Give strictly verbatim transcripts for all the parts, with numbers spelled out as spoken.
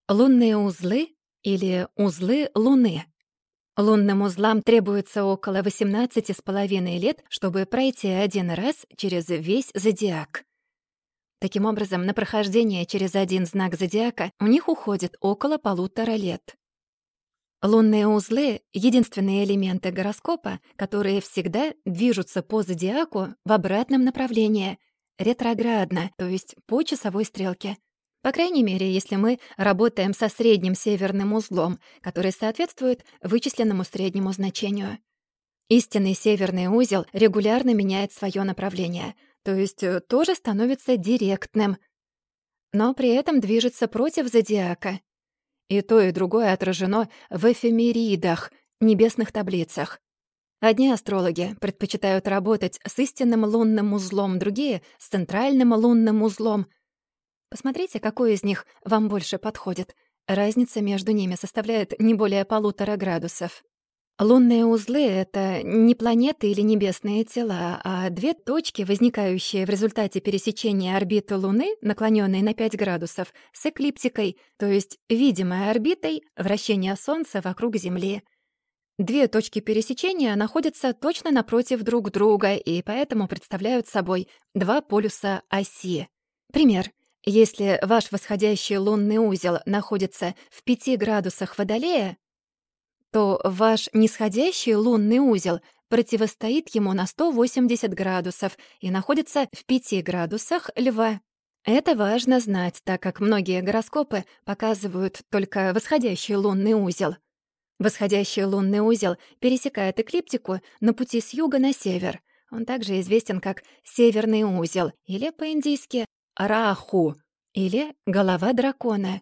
Лунные узлы или узлы Луны. Лунным узлам требуется около восемнадцати с половиной лет, чтобы пройти один раз через весь зодиак. Таким образом, на прохождение через один знак зодиака у них уходит около полутора лет. Лунные узлы — единственные элементы гороскопа, которые всегда движутся по зодиаку в обратном направлении, ретроградно, то есть по часовой стрелке. По крайней мере, если мы работаем со средним северным узлом, который соответствует вычисленному среднему значению. Истинный северный узел регулярно меняет свое направление, то есть э, тоже становится директным, но при этом движется против зодиака. И то, и другое отражено в эфемеридах, небесных таблицах. Одни астрологи предпочитают работать с истинным лунным узлом, другие — с центральным лунным узлом. Посмотрите, какой из них вам больше подходит. Разница между ними составляет не более полутора градусов. Лунные узлы — это не планеты или небесные тела, а две точки, возникающие в результате пересечения орбиты Луны, наклонённой на пять градусов, с эклиптикой, то есть видимой орбитой вращения Солнца вокруг Земли. Две точки пересечения находятся точно напротив друг друга и поэтому представляют собой два полюса оси. Пример. Если ваш восходящий лунный узел находится в пяти градусах Водолея, то ваш нисходящий лунный узел противостоит ему на сто восемьдесят градусов и находится в пяти градусах Льва. Это важно знать, так как многие гороскопы показывают только восходящий лунный узел. Восходящий лунный узел пересекает эклиптику на пути с юга на север. Он также известен как северный узел или по-индийски Раху или голова дракона.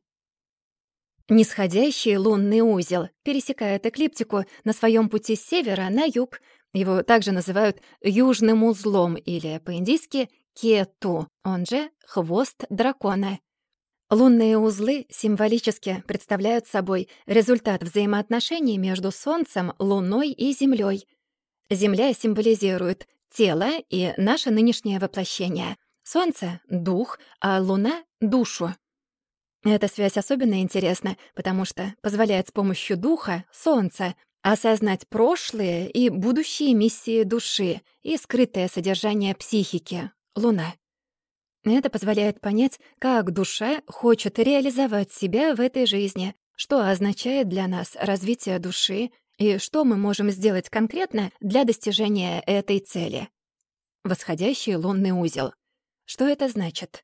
Нисходящий лунный узел пересекает эклиптику на своем пути с севера на юг. Его также называют южным узлом или по-индийски кету, он же хвост дракона. Лунные узлы символически представляют собой результат взаимоотношений между Солнцем, Луной и Землей. Земля символизирует тело и наше нынешнее воплощение. Солнце — дух, а Луна — душу. Эта связь особенно интересна, потому что позволяет с помощью духа, Солнца, осознать прошлые и будущие миссии души и скрытое содержание психики, Луна. Это позволяет понять, как душа хочет реализовать себя в этой жизни, что означает для нас развитие души и что мы можем сделать конкретно для достижения этой цели. Восходящий лунный узел. Что это значит?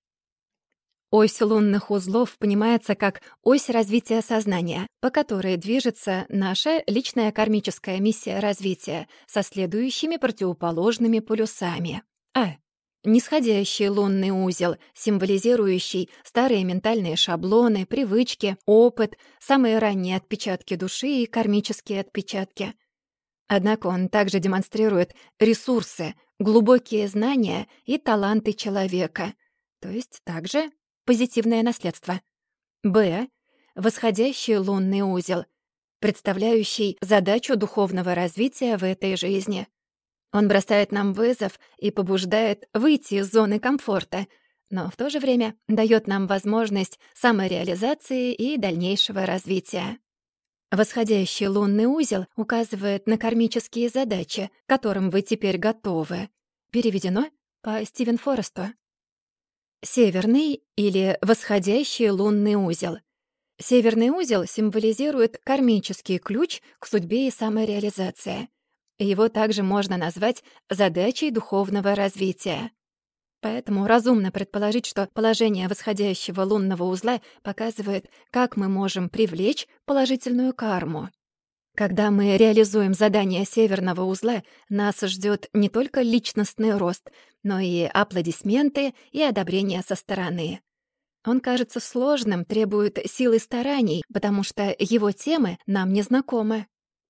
Ось лунных узлов понимается как ось развития сознания, по которой движется наша личная кармическая миссия развития со следующими противоположными полюсами. А. Нисходящий лунный узел, символизирующий старые ментальные шаблоны, привычки, опыт, самые ранние отпечатки души и кармические отпечатки. Однако он также демонстрирует ресурсы, глубокие знания и таланты человека, то есть также позитивное наследство. Б. Восходящий лунный узел, представляющий задачу духовного развития в этой жизни. Он бросает нам вызов и побуждает выйти из зоны комфорта, но в то же время дает нам возможность самореализации и дальнейшего развития. Восходящий лунный узел указывает на кармические задачи, к которым вы теперь готовы. Переведено по Стивен Форесту. Северный или восходящий лунный узел. Северный узел символизирует кармический ключ к судьбе и самореализации. Его также можно назвать задачей духовного развития. Поэтому разумно предположить, что положение восходящего лунного узла показывает, как мы можем привлечь положительную карму. Когда мы реализуем задание северного узла, нас ждет не только личностный рост, но и аплодисменты и одобрение со стороны. Он кажется сложным, требует сил и стараний, потому что его темы нам не знакомы.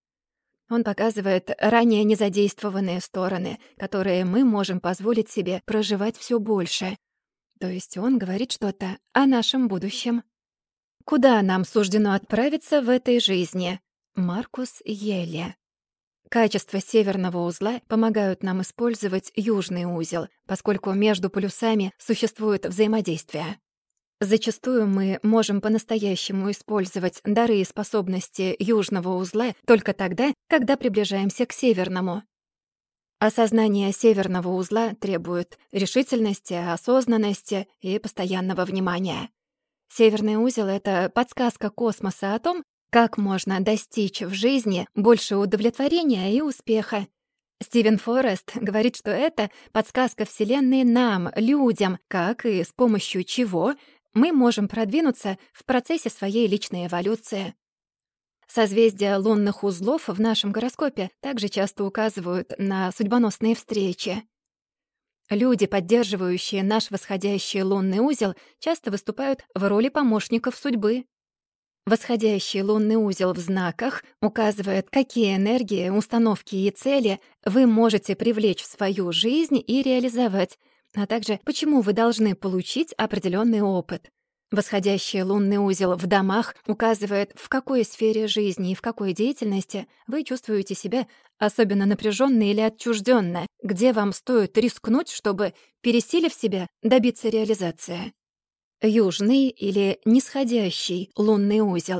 Он показывает ранее незадействованные стороны, которые мы можем позволить себе проживать все больше. То есть он говорит что-то о нашем будущем. Куда нам суждено отправиться в этой жизни? Маркус Йелле. Качества северного узла помогают нам использовать южный узел, поскольку между полюсами существует взаимодействие. Зачастую мы можем по-настоящему использовать дары и способности южного узла только тогда, когда приближаемся к северному. Осознание северного узла требует решительности, осознанности и постоянного внимания. Северный узел — это подсказка космоса о том, как можно достичь в жизни больше удовлетворения и успеха. Стивен Форест говорит, что это подсказка Вселенной нам, людям, как и с помощью чего мы можем продвинуться в процессе своей личной эволюции. Созвездия лунных узлов в нашем гороскопе также часто указывают на судьбоносные встречи. Люди, поддерживающие наш восходящий лунный узел, часто выступают в роли помощников судьбы. Восходящий лунный узел в знаках указывает, какие энергии, установки и цели вы можете привлечь в свою жизнь и реализовать, а также почему вы должны получить определенный опыт. Восходящий лунный узел в домах указывает, в какой сфере жизни и в какой деятельности вы чувствуете себя особенно напряженно или отчужденно, где вам стоит рискнуть, чтобы, пересилив себя, добиться реализации. Южный или нисходящий лунный узел.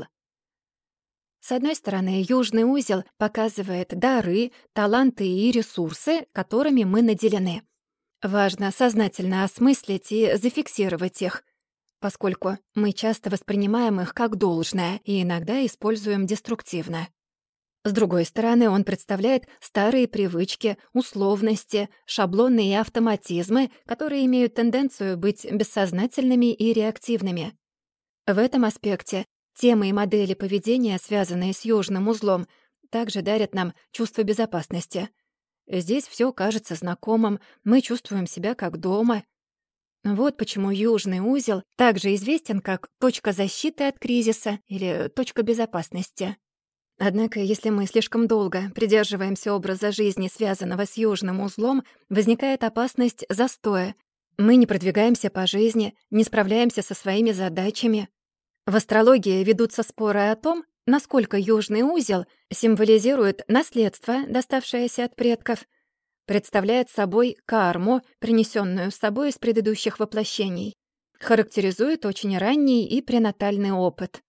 С одной стороны, южный узел показывает дары, таланты и ресурсы, которыми мы наделены. Важно сознательно осмыслить и зафиксировать их, поскольку мы часто воспринимаем их как должное и иногда используем деструктивно. С другой стороны, он представляет старые привычки, условности, шаблоны и автоматизмы, которые имеют тенденцию быть бессознательными и реактивными. В этом аспекте темы и модели поведения, связанные с южным узлом, также дарят нам чувство безопасности. Здесь все кажется знакомым, мы чувствуем себя как дома. Вот почему южный узел также известен как точка защиты от кризиса или точка безопасности. Однако, если мы слишком долго придерживаемся образа жизни, связанного с южным узлом, возникает опасность застоя. Мы не продвигаемся по жизни, не справляемся со своими задачами. В астрологии ведутся споры о том, насколько южный узел символизирует наследство, доставшееся от предков, представляет собой карму, принесенную с собой из предыдущих воплощений, характеризует очень ранний и пренатальный опыт.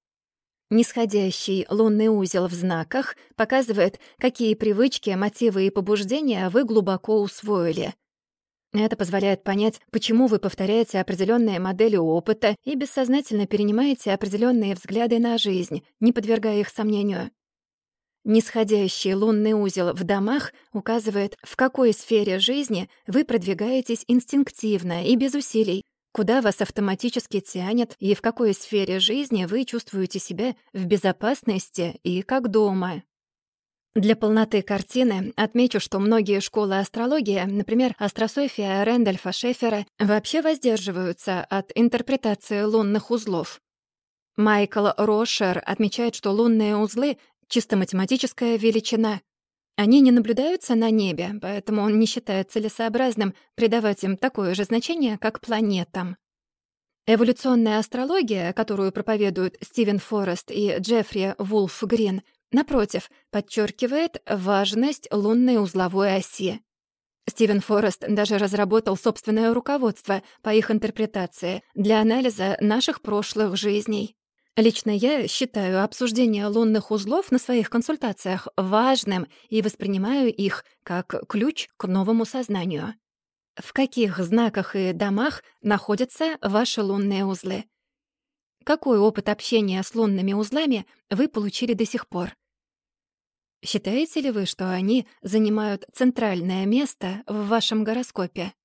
Нисходящий лунный узел в знаках показывает, какие привычки, мотивы и побуждения вы глубоко усвоили. Это позволяет понять, почему вы повторяете определенные модели опыта и бессознательно перенимаете определенные взгляды на жизнь, не подвергая их сомнению. Нисходящий лунный узел в домах указывает, в какой сфере жизни вы продвигаетесь инстинктивно и без усилий, куда вас автоматически тянет и в какой сфере жизни вы чувствуете себя в безопасности и как дома. Для полноты картины отмечу, что многие школы астрологии, например, астрософия Рэндольфа Шефера, вообще воздерживаются от интерпретации лунных узлов. Майкл Рошер отмечает, что лунные узлы — чисто математическая величина. Они не наблюдаются на небе, поэтому он не считает целесообразным придавать им такое же значение, как планетам. Эволюционная астрология, которую проповедуют Стивен Форест и Джеффри Вулф Грин, напротив, подчеркивает важность лунной узловой оси. Стивен Форест даже разработал собственное руководство по их интерпретации для анализа наших прошлых жизней. Лично я считаю обсуждение лунных узлов на своих консультациях важным и воспринимаю их как ключ к новому сознанию. В каких знаках и домах находятся ваши лунные узлы? Какой опыт общения с лунными узлами вы получили до сих пор? Считаете ли вы, что они занимают центральное место в вашем гороскопе?